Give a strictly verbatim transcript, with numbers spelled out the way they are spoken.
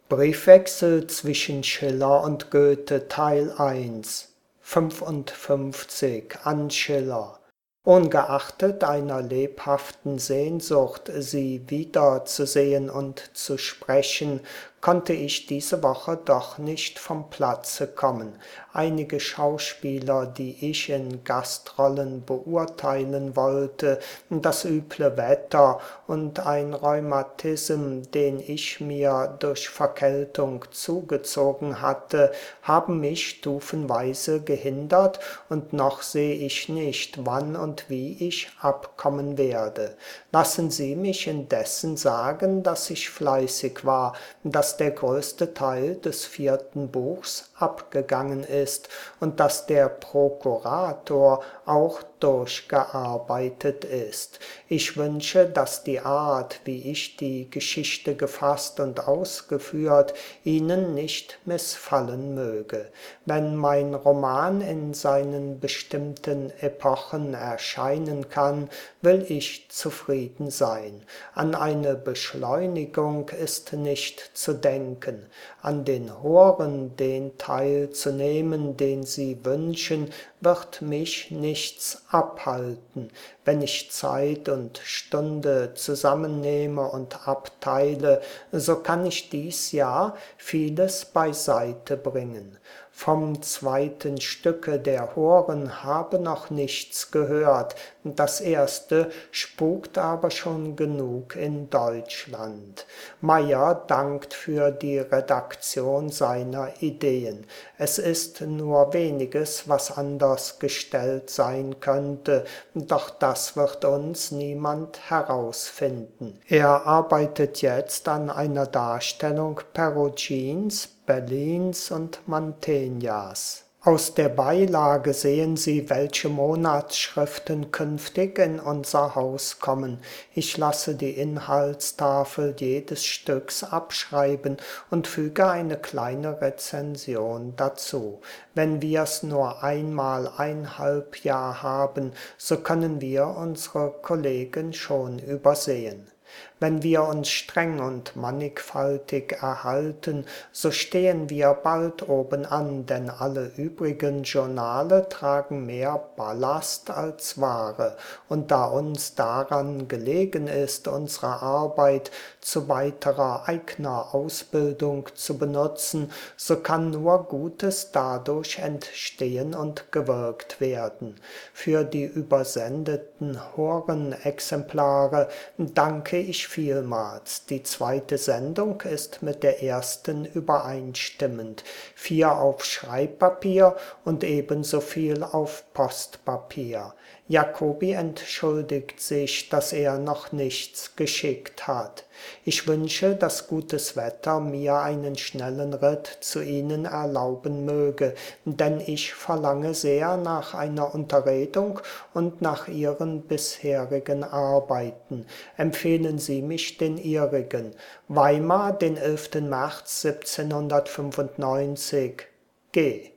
Briefwechsel zwischen Schiller und Goethe Teil eins fünfundfünfzig an Schiller. Ungeachtet einer lebhaften Sehnsucht, sie wiederzusehen und zu sprechen, konnte ich diese Woche doch nicht vom Platze kommen. Einige Schauspieler, die ich in Gastrollen beurteilen wollte, das üble Wetter und ein Rheumatism, den ich mir durch Verkältung zugezogen hatte, haben mich stufenweise gehindert, und noch sehe ich nicht, wann und wie ich abkommen werde. Lassen Sie mich indessen sagen, dass ich fleißig war, dass der größte Teil des vierten Buchs abgegangen ist und dass der Prokurator auch durchgearbeitet ist. Ich wünsche, dass die Art, wie ich die Geschichte gefasst und ausgeführt, Ihnen nicht missfallen möge. Wenn mein Roman in seinen bestimmten Epochen erscheinen kann, will ich zufrieden sein. An eine Beschleunigung ist nicht zu denken. An den Horen den teilzunehmen, den Sie wünschen, wird mich nichts abhalten. Wenn ich Zeit und Stunde zusammennehme und abteile, so kann ich dies Jahr vieles beiseite bringen. Vom zweiten Stücke der Horen habe noch nichts gehört, das erste spukt aber schon genug in Deutschland. Meyer dankt für die Redaktion seiner Ideen. Es ist nur weniges, was anders gestellt sein könnte, doch das wird uns niemand herausfinden. Er arbeitet jetzt an einer Darstellung Perugins, Berlins und Mantegnas. Aus der Beilage sehen Sie, welche Monatsschriften künftig in unser Haus kommen. Ich lasse die Inhaltstafel jedes Stücks abschreiben und füge eine kleine Rezension dazu. Wenn wir's nur einmal ein Halbjahr haben, so können wir unsere Kollegen schon übersehen. Wenn wir uns streng und mannigfaltig erhalten, so stehen wir bald obenan, denn alle übrigen Journale tragen mehr Ballast als Ware, und da uns daran gelegen ist, unsere Arbeit zu weiterer eigener Ausbildung zu benutzen, so kann nur Gutes dadurch entstehen und gewirkt werden. Für die übersendeten Horenexemplare danke ich vielmals. Die zweite Sendung ist mit der ersten übereinstimmend. Vier auf Schreibpapier und ebenso viel auf Postpapier. Jacobi entschuldigt sich, dass er noch nichts geschickt hat. Ich wünsche, dass gutes Wetter mir einen schnellen Ritt zu Ihnen erlauben möge, denn ich verlange sehr nach einer Unterredung und nach Ihren bisherigen Arbeiten. Empfehlen Sie mich den Ihrigen. Weimar, den elften März siebzehnhundertfünfundneunzig. G.